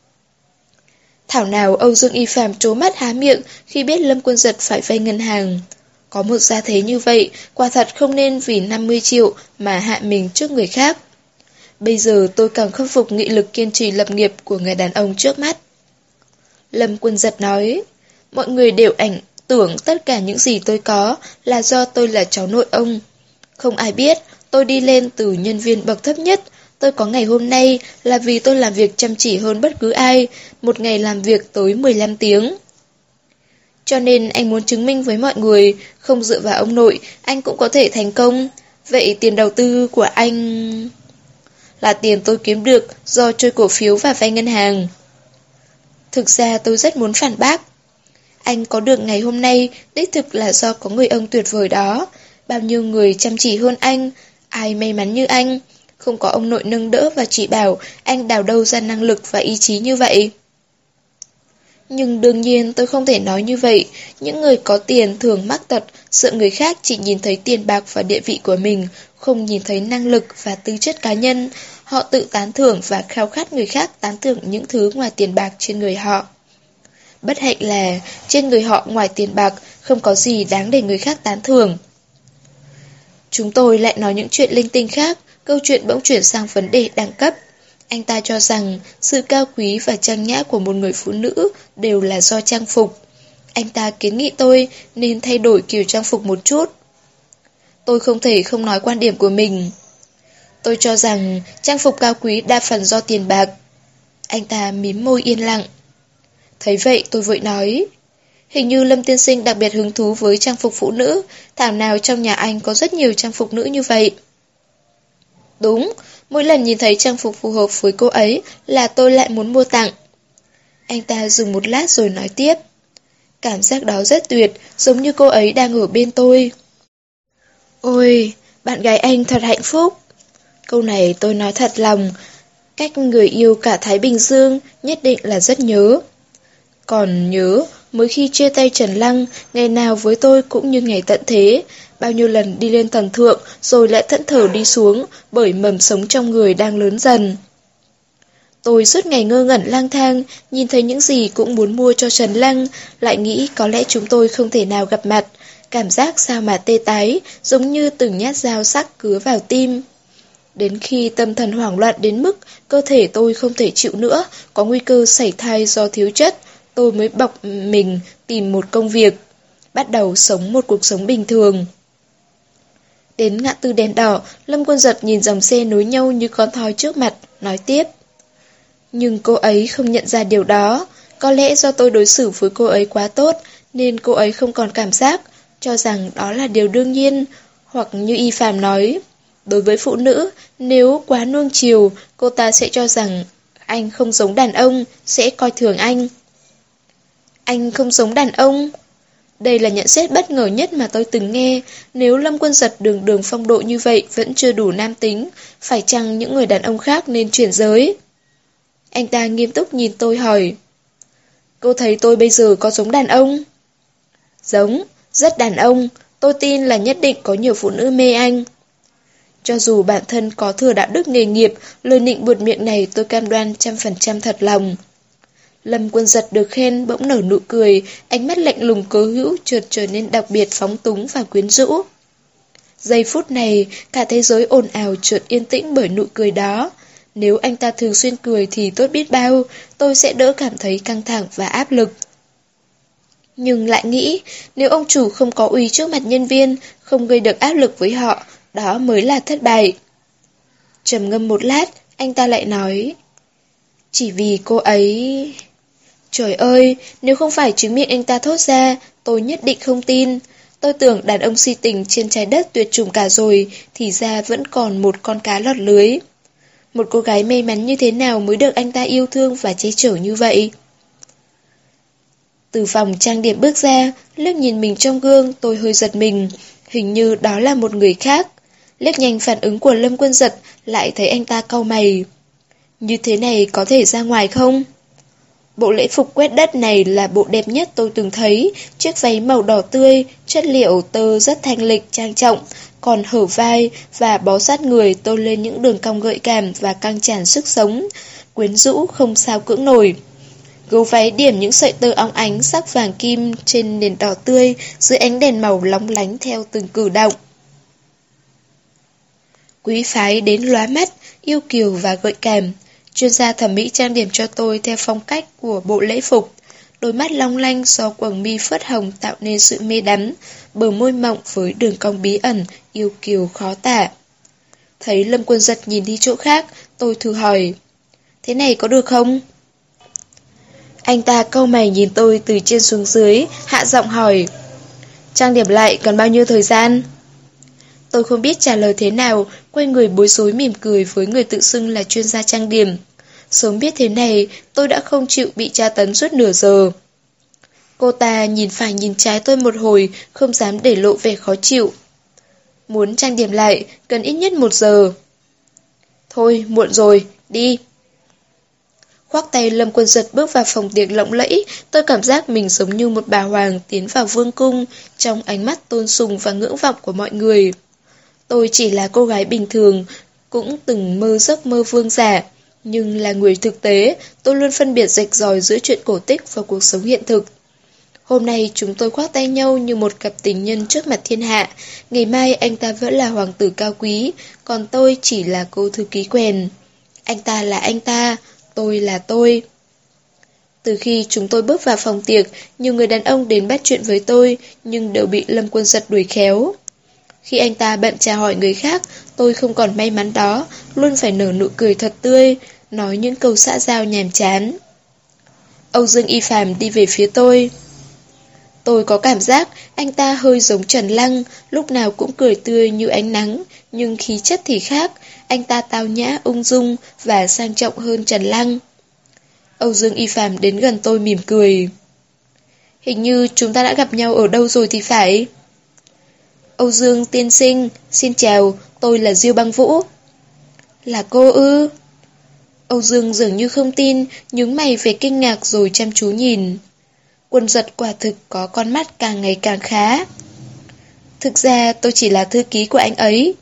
Thảo nào Âu Dương Y Phạm trố mắt há miệng khi biết Lâm Quân Giật phải vay ngân hàng. Có một gia thế như vậy, quả thật không nên vì 50 triệu mà hạ mình trước người khác. Bây giờ tôi càng khâm phục nghị lực kiên trì lập nghiệp của người đàn ông trước mắt. Lâm Quân Giật nói, mọi người đều tưởng tất cả những gì tôi có là do tôi là cháu nội ông. Không ai biết, tôi đi lên từ nhân viên bậc thấp nhất. Tôi có ngày hôm nay là vì tôi làm việc chăm chỉ hơn bất cứ ai, một ngày làm việc tới 15 tiếng. Cho nên anh muốn chứng minh với mọi người, không dựa vào ông nội, anh cũng có thể thành công. Vậy tiền đầu tư của anh là tiền tôi kiếm được do chơi cổ phiếu và vay ngân hàng. Thực ra tôi rất muốn phản bác. Anh có được ngày hôm nay đích thực là do có người ông tuyệt vời đó. Bao nhiêu người chăm chỉ hơn anh, ai may mắn như anh. Không có ông nội nâng đỡ và chỉ bảo, anh đào đâu ra năng lực và ý chí như vậy. Nhưng đương nhiên tôi không thể nói như vậy. Những người có tiền thường mắc tật, sợ người khác chỉ nhìn thấy tiền bạc và địa vị của mình, không nhìn thấy năng lực và tư chất cá nhân. Họ tự tán thưởng và khao khát người khác tán thưởng những thứ ngoài tiền bạc trên người họ. Bất hạnh là trên người họ ngoài tiền bạc không có gì đáng để người khác tán thưởng. Chúng tôi lại nói những chuyện linh tinh khác, câu chuyện bỗng chuyển sang vấn đề đẳng cấp. Anh ta cho rằng sự cao quý và trang nhã của một người phụ nữ đều là do trang phục. Anh ta kiến nghị tôi nên thay đổi kiểu trang phục một chút. Tôi không thể không nói quan điểm của mình. Tôi cho rằng trang phục cao quý đa phần do tiền bạc. Anh ta mím môi yên lặng. Thấy vậy tôi vội nói, hình như Lâm tiên sinh đặc biệt hứng thú với trang phục phụ nữ, thảo nào trong nhà anh có rất nhiều trang phục nữ như vậy. Đúng, mỗi lần nhìn thấy trang phục phù hợp với cô ấy là tôi lại muốn mua tặng. Anh ta dừng một lát rồi nói tiếp. Cảm giác đó rất tuyệt, giống như cô ấy đang ở bên tôi. Ôi, bạn gái anh thật hạnh phúc. Câu này tôi nói thật lòng, cách người yêu cả Thái Bình Dương nhất định là rất nhớ. Còn nhớ, mới khi chia tay Trần Lăng, ngày nào với tôi cũng như ngày tận thế, bao nhiêu lần đi lên tầng thượng rồi lại thẫn thờ đi xuống bởi mầm sống trong người đang lớn dần. Tôi suốt ngày ngơ ngẩn lang thang, nhìn thấy những gì cũng muốn mua cho Trần Lăng, lại nghĩ có lẽ chúng tôi không thể nào gặp mặt, cảm giác sao mà tê tái, giống như từng nhát dao sắc cứa vào tim. Đến khi tâm thần hoảng loạn đến mức cơ thể tôi không thể chịu nữa, có nguy cơ sảy thai do thiếu chất, tôi mới bọc mình tìm một công việc, bắt đầu sống một cuộc sống bình thường. Đến ngã tư đèn đỏ, Lâm Quân Giật nhìn dòng xe nối nhau như con thoi trước mặt, nói tiếp. Nhưng cô ấy không nhận ra điều đó, có lẽ do tôi đối xử với cô ấy quá tốt, nên cô ấy không còn cảm giác, cho rằng đó là điều đương nhiên, hoặc như Y Phạm nói, đối với phụ nữ, nếu quá nuông chiều, cô ta sẽ cho rằng anh không giống đàn ông, sẽ coi thường anh. Anh không giống đàn ông? Đây là nhận xét bất ngờ nhất mà tôi từng nghe. Nếu Lâm Quân Giật đường đường phong độ như vậy vẫn chưa đủ nam tính, phải chăng những người đàn ông khác nên chuyển giới? Anh ta nghiêm túc nhìn tôi hỏi. Cô thấy tôi bây giờ có giống đàn ông? Giống, rất đàn ông. Tôi tin là nhất định có nhiều phụ nữ mê anh. Cho dù bản thân có thừa đạo đức nghề nghiệp, lời nịnh buột miệng này tôi cam đoan 100% thật lòng. Lâm Quân Giật được khen bỗng nở nụ cười, ánh mắt lạnh lùng cố hữu chợt trở nên đặc biệt phóng túng và quyến rũ. Giây phút này, cả thế giới ồn ào chợt yên tĩnh bởi nụ cười đó. Nếu anh ta thường xuyên cười thì tốt biết bao, tôi sẽ đỡ cảm thấy căng thẳng và áp lực. Nhưng lại nghĩ, nếu ông chủ không có uy trước mặt nhân viên, không gây được áp lực với họ, đó mới là thất bại. Trầm ngâm một lát, anh ta lại nói. Chỉ vì cô ấy... Trời ơi, nếu không phải chính miệng anh ta thốt ra, tôi nhất định không tin. Tôi tưởng đàn ông si tình trên trái đất tuyệt chủng cả rồi, thì ra vẫn còn một con cá lọt lưới. Một cô gái may mắn như thế nào mới được anh ta yêu thương và che chở như vậy? Từ phòng trang điểm bước ra, liếc nhìn mình trong gương, tôi hơi giật mình. Hình như đó là một người khác. Liếc nhanh phản ứng của Lâm Quân Giật, lại thấy anh ta cau mày. Như thế này có thể ra ngoài không? Bộ lễ phục quét đất này là bộ đẹp nhất tôi từng thấy. Chiếc váy màu đỏ tươi, chất liệu tơ rất thanh lịch, trang trọng. Còn hở vai và bó sát người tôn lên những đường cong gợi cảm và căng tràn sức sống. Quyến rũ không sao cưỡng nổi. Gấu váy điểm những sợi tơ óng ánh sắc vàng kim trên nền đỏ tươi dưới ánh đèn màu lóng lánh theo từng cử động. Quý phái đến lóa mắt, yêu kiều và gợi cảm. Chuyên gia thẩm mỹ trang điểm cho tôi theo phong cách của bộ lễ phục. Đôi mắt long lanh do quầng mi phớt hồng tạo nên sự mê đắm, bờ môi mọng với đường cong bí ẩn, yêu kiều khó tả. Thấy Lâm Quân Giật nhìn đi chỗ khác, tôi thử hỏi, thế này có được không? Anh ta cau mày nhìn tôi từ trên xuống dưới, hạ giọng hỏi, trang điểm lại cần bao nhiêu thời gian? Tôi không biết trả lời thế nào, quay người bối rối mỉm cười với người tự xưng là chuyên gia trang điểm. Sớm biết thế này, tôi đã không chịu bị tra tấn suốt nửa giờ. Cô ta nhìn phải nhìn trái tôi một hồi, không dám để lộ vẻ khó chịu. Muốn trang điểm lại, cần ít nhất 1 giờ. Thôi, muộn rồi, đi. Khoác tay Lâm Quân Giật bước vào phòng tiệc lộng lẫy, tôi cảm giác mình giống như một bà hoàng tiến vào vương cung, trong ánh mắt tôn sùng và ngưỡng vọng của mọi người. Tôi chỉ là cô gái bình thường, cũng từng mơ giấc mơ vương giả, nhưng là người thực tế, tôi luôn phân biệt rạch ròi giữa chuyện cổ tích và cuộc sống hiện thực. Hôm nay chúng tôi khoác tay nhau như một cặp tình nhân trước mặt thiên hạ, ngày mai anh ta vẫn là hoàng tử cao quý, còn tôi chỉ là cô thư ký quèn. Anh ta là anh ta, tôi là tôi. Từ khi chúng tôi bước vào phòng tiệc, nhiều người đàn ông đến bắt chuyện với tôi, nhưng đều bị Lâm Quân Giật đuổi khéo. Khi anh ta bận chào hỏi người khác, tôi không còn may mắn đó, luôn phải nở nụ cười thật tươi, nói những câu xã giao nhàm chán. Âu Dương Y Phàm đi về phía tôi. Tôi có cảm giác anh ta hơi giống Trần Lăng, lúc nào cũng cười tươi như ánh nắng, nhưng khí chất thì khác, anh ta tao nhã, ung dung và sang trọng hơn Trần Lăng. Âu Dương Y Phàm đến gần tôi mỉm cười. Hình như chúng ta đã gặp nhau ở đâu rồi thì phải. Âu Dương tiên sinh, xin chào, tôi là Diêu Băng Vũ. Là cô ư? Âu Dương dường như không tin, nhướng mày về kinh ngạc rồi chăm chú nhìn. Quân Giật quả thực có con mắt càng ngày càng khá. Thực ra tôi chỉ là thư ký của anh ấy.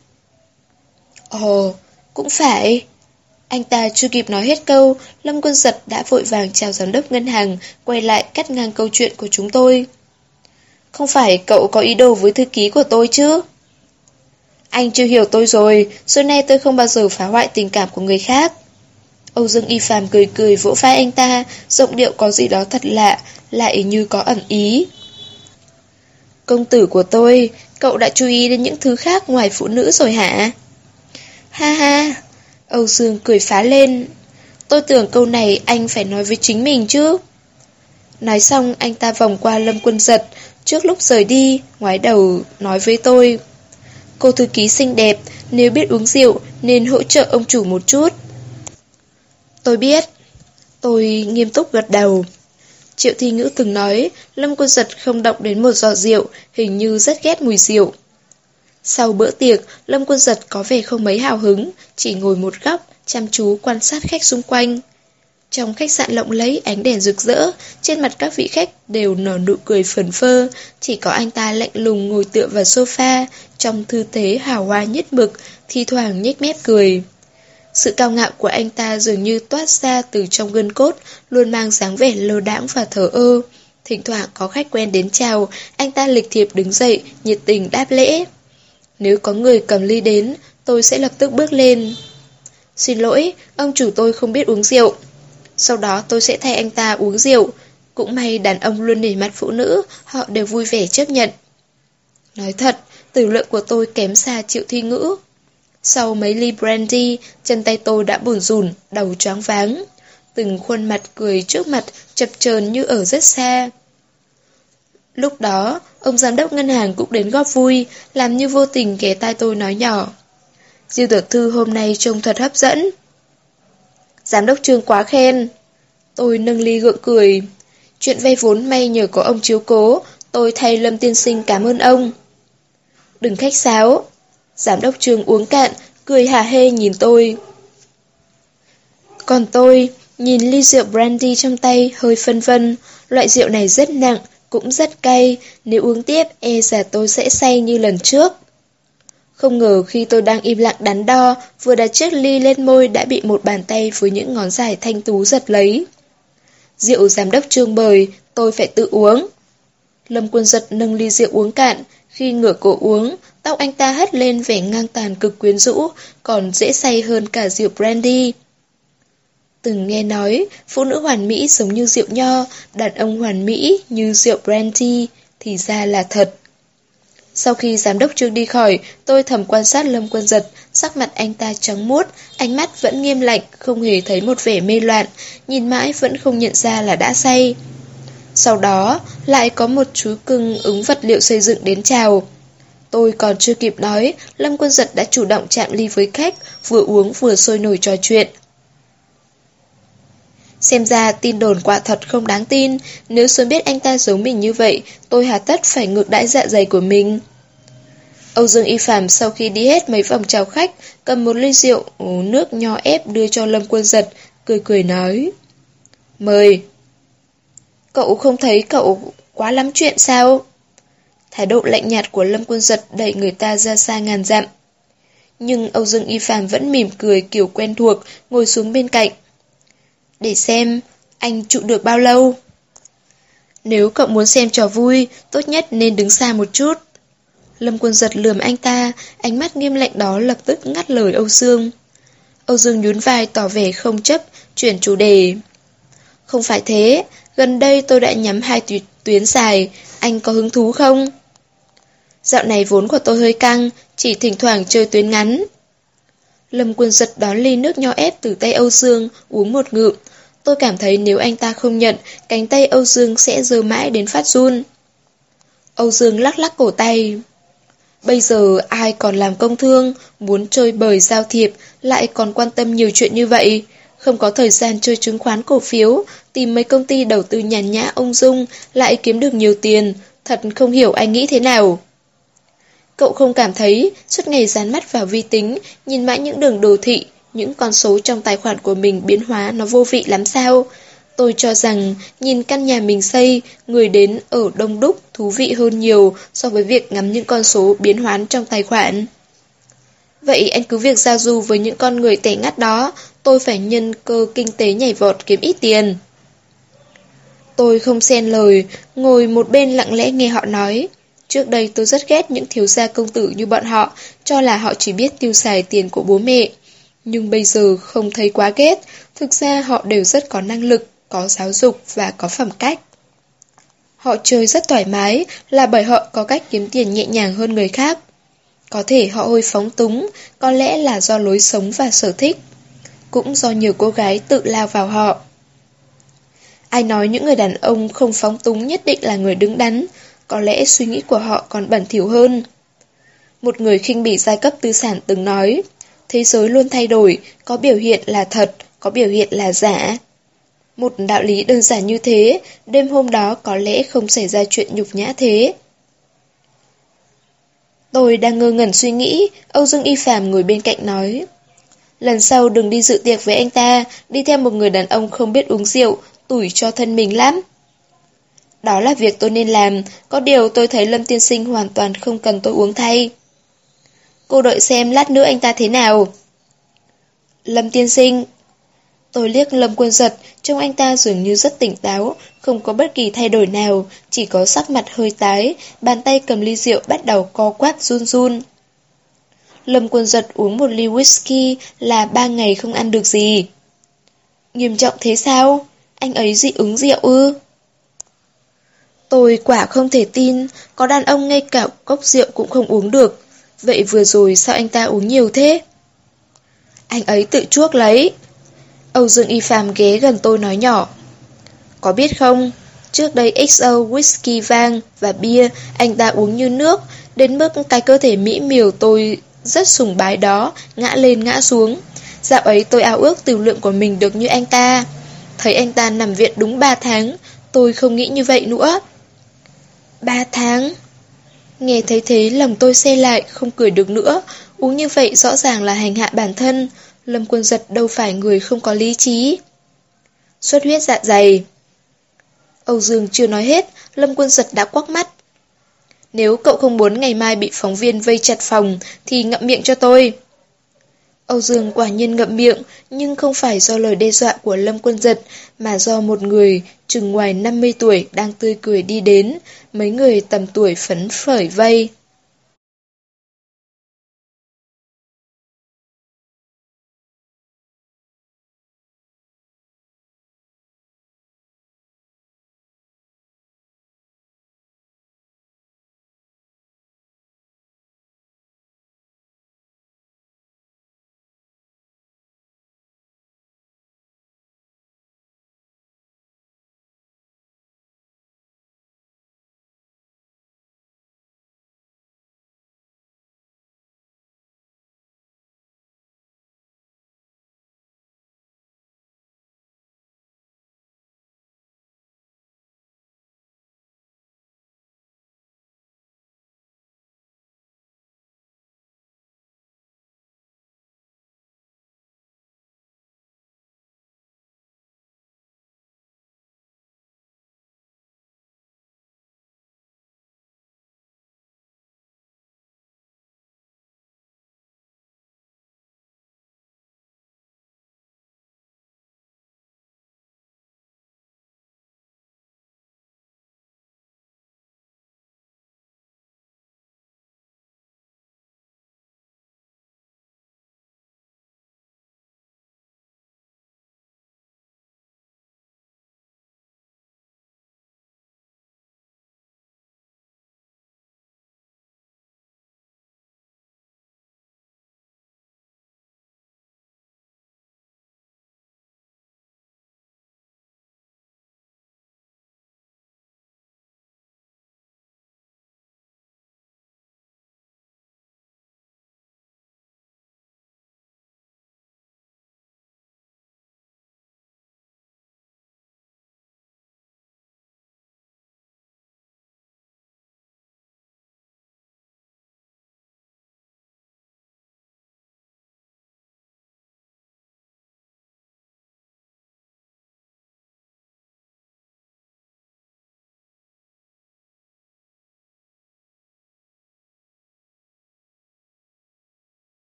Ồ, cũng phải. Anh ta chưa kịp nói hết câu, Lâm Quân Giật đã vội vàng chào giám đốc ngân hàng, quay lại cắt ngang câu chuyện của chúng tôi. Không phải cậu có ý đồ với thư ký của tôi chứ? Anh chưa hiểu tôi rồi, xưa nay tôi không bao giờ phá hoại tình cảm của người khác. Âu Dương Y Phàm cười cười vỗ vai anh ta, giọng điệu có gì đó thật lạ, lại như có ẩn ý. Công tử của tôi, cậu đã chú ý đến những thứ khác ngoài phụ nữ rồi hả? Ha ha, Âu Dương cười phá lên. Tôi tưởng câu này anh phải nói với chính mình chứ. Nói xong anh ta vòng qua Lâm Quân Giật, trước lúc rời đi, ngoái đầu nói với tôi. Cô thư ký xinh đẹp, nếu biết uống rượu nên hỗ trợ ông chủ một chút. Tôi biết. Tôi nghiêm túc gật đầu. Triệu Thi Ngữ từng nói, Lâm Quân Giật không động đến một giọt rượu, hình như rất ghét mùi rượu. Sau bữa tiệc, Lâm Quân Giật có vẻ không mấy hào hứng, chỉ ngồi một góc, chăm chú quan sát khách xung quanh. Trong khách sạn lộng lẫy ánh đèn rực rỡ, trên mặt các vị khách đều nở nụ cười phởn phơ, chỉ có anh ta lạnh lùng ngồi tựa vào sofa, trong tư thế hào hoa nhất mực, thi thoảng nhếch mép cười. Sự cao ngạo của anh ta dường như toát ra từ trong gân cốt, luôn mang dáng vẻ lơ đãng và thờ ơ. Thỉnh thoảng có khách quen đến chào, anh ta lịch thiệp đứng dậy, nhiệt tình đáp lễ. Nếu có người cầm ly đến, tôi sẽ lập tức bước lên. Xin lỗi, ông chủ tôi không biết uống rượu. Sau đó tôi sẽ thay anh ta uống rượu. Cũng may đàn ông luôn nể mặt phụ nữ, họ đều vui vẻ chấp nhận. Nói thật, tử lượng của tôi kém xa Triệu Thi Ngữ. Sau mấy ly brandy, chân tay tôi đã bủn rủn, đầu choáng váng. Từng khuôn mặt cười trước mặt chập chờn như ở rất xa. Lúc đó, ông giám đốc ngân hàng cũng đến góp vui, làm như vô tình ghé tai tôi nói nhỏ. Diêu tiểu thư hôm nay trông thật hấp dẫn. Giám đốc Trương quá khen. Tôi nâng ly gượng cười. Chuyện vay vốn may nhờ có ông chiếu cố, tôi thay Lâm tiên sinh cảm ơn ông. Đừng khách sáo. Giám đốc Trương uống cạn, cười hả hê nhìn tôi. Còn tôi, nhìn ly rượu brandy trong tay hơi phân vân. Loại rượu này rất nặng, cũng rất cay. Nếu uống tiếp, e rằng tôi sẽ say như lần trước. Không ngờ khi tôi đang im lặng đắn đo, vừa đặt chiếc ly lên môi đã bị một bàn tay với những ngón dài thanh tú giật lấy. Rượu giám đốc Trương mời, tôi phải tự uống. Lâm Quân Giật nâng ly rượu uống cạn, khi ngửa cổ uống, tóc anh ta hất lên vẻ ngang tàn cực quyến rũ, còn dễ say hơn cả rượu brandy. Từng nghe nói, phụ nữ hoàn mỹ giống như rượu nho, đàn ông hoàn mỹ như rượu brandy, thì ra là thật. Sau khi giám đốc Trương đi khỏi, tôi thầm quan sát Lâm Quân Giật, sắc mặt anh ta trắng muốt, ánh mắt vẫn nghiêm lạnh, không hề thấy một vẻ mê loạn, nhìn mãi vẫn không nhận ra là đã say. Sau đó, lại có một chú cưng ứng vật liệu xây dựng đến chào. Tôi còn chưa kịp nói, Lâm Quân Giật đã chủ động chạm ly với khách, vừa uống vừa sôi nổi trò chuyện. Xem ra tin đồn quả thật không đáng tin, nếu sớm biết anh ta giống mình như vậy, tôi hà tất phải ngược đãi dạ dày của mình. Âu Dương Y Phạm sau khi đi hết mấy vòng chào khách, cầm một ly rượu, nước nho ép đưa cho Lâm Quân Giật, cười cười nói. Mời. Cậu không thấy cậu quá lắm chuyện sao? Thái độ lạnh nhạt của Lâm Quân Giật đẩy người ta ra xa ngàn dặm. Nhưng Âu Dương Y Phạm vẫn mỉm cười kiểu quen thuộc, ngồi xuống bên cạnh. Để xem, anh trụ được bao lâu? Nếu cậu muốn xem trò vui, tốt nhất nên đứng xa một chút. Lâm Quân Giật lườm anh ta, ánh mắt nghiêm lạnh đó lập tức ngắt lời Âu Dương. Âu Dương nhún vai tỏ vẻ không chấp, chuyển chủ đề. Không phải thế, gần đây tôi đã nhắm 2 tuyến dài, anh có hứng thú không? Dạo này vốn của tôi hơi căng, chỉ thỉnh thoảng chơi tuyến ngắn. Lâm Quân Giật đón ly nước nho ép từ tay Âu Dương, uống một ngụm. Tôi cảm thấy nếu anh ta không nhận, cánh tay Âu Dương sẽ giơ mãi đến phát run. Âu Dương lắc lắc cổ tay. Bây giờ ai còn làm công thương, muốn chơi bời giao thiệp, lại còn quan tâm nhiều chuyện như vậy. Không có thời gian chơi chứng khoán cổ phiếu, tìm mấy công ty đầu tư nhàn nhã ung dung, lại kiếm được nhiều tiền. Thật không hiểu anh nghĩ thế nào. Cậu không cảm thấy suốt ngày dán mắt vào vi tính, nhìn mãi những đường đồ thị, những con số trong tài khoản của mình biến hóa nó vô vị lắm sao? Tôi cho rằng nhìn căn nhà mình xây, người đến ở đông đúc thú vị hơn nhiều so với việc ngắm những con số biến hóa trong tài khoản. Vậy anh cứ việc giao du với những con người tẻ ngắt đó, tôi phải nhân cơ kinh tế nhảy vọt kiếm ít tiền. Tôi không xen lời, ngồi một bên lặng lẽ nghe họ nói. Trước đây tôi rất ghét những thiếu gia công tử như bọn họ, cho là họ chỉ biết tiêu xài tiền của bố mẹ. Nhưng bây giờ không thấy quá ghét, thực ra họ đều rất có năng lực, có giáo dục và có phẩm cách. Họ chơi rất thoải mái là bởi họ có cách kiếm tiền nhẹ nhàng hơn người khác. Có thể họ hơi phóng túng, có lẽ là do lối sống và sở thích. Cũng do nhiều cô gái tự lao vào họ. Ai nói những người đàn ông không phóng túng nhất định là người đứng đắn, có lẽ suy nghĩ của họ còn bẩn thỉu hơn. Một người khinh bỉ giai cấp tư sản từng nói, thế giới luôn thay đổi, có biểu hiện là thật, có biểu hiện là giả. Một đạo lý đơn giản như thế, đêm hôm đó có lẽ không xảy ra chuyện nhục nhã thế. Tôi đang ngơ ngẩn suy nghĩ, Âu Dương Y Phạm ngồi bên cạnh nói. Lần sau đừng đi dự tiệc với anh ta, đi theo một người đàn ông không biết uống rượu, tủi cho thân mình lắm. Đó là việc tôi nên làm, có điều tôi thấy Lâm tiên sinh hoàn toàn không cần tôi uống thay. Cô đợi xem lát nữa anh ta thế nào. Lâm tiên sinh. Tôi liếc Lâm Quân Giật, trông anh ta dường như rất tỉnh táo, không có bất kỳ thay đổi nào, chỉ có sắc mặt hơi tái, bàn tay cầm ly rượu bắt đầu co quắp run run. Lâm Quân Giật uống một ly whisky là 3 ngày không ăn được gì. Nghiêm trọng thế sao? Anh ấy dị ứng rượu ư? Tôi quả không thể tin, có đàn ông ngay cả cốc rượu cũng không uống được. Vậy vừa rồi sao anh ta uống nhiều thế? Anh ấy tự chuốc lấy. Âu Dương Y Phạm ghé gần tôi nói nhỏ. Có biết không, trước đây XO, whisky vang và bia anh ta uống như nước, đến mức cái cơ thể mỹ miều tôi rất sùng bái đó ngã lên ngã xuống. Dạo ấy tôi ao ước tiểu lượng của mình được như anh ta. Thấy anh ta nằm viện đúng 3 tháng, tôi không nghĩ như vậy nữa. 3 tháng? Nghe thấy thế lòng tôi se lại, không cười được nữa. Uống như vậy rõ ràng là hành hạ bản thân. Lâm Quân Giật đâu phải người không có lý trí. Xuất huyết dạ dày. Âu Dương chưa nói hết, Lâm Quân Giật đã quắc mắt. Nếu cậu không muốn ngày mai bị phóng viên vây chặt phòng, thì ngậm miệng cho tôi. Âu Dương quả nhiên ngậm miệng, nhưng không phải do lời đe dọa của Lâm Quân Giật, mà do một người chừng ngoài 50 tuổi đang tươi cười đi đến, mấy người tầm tuổi phấn phởi vây.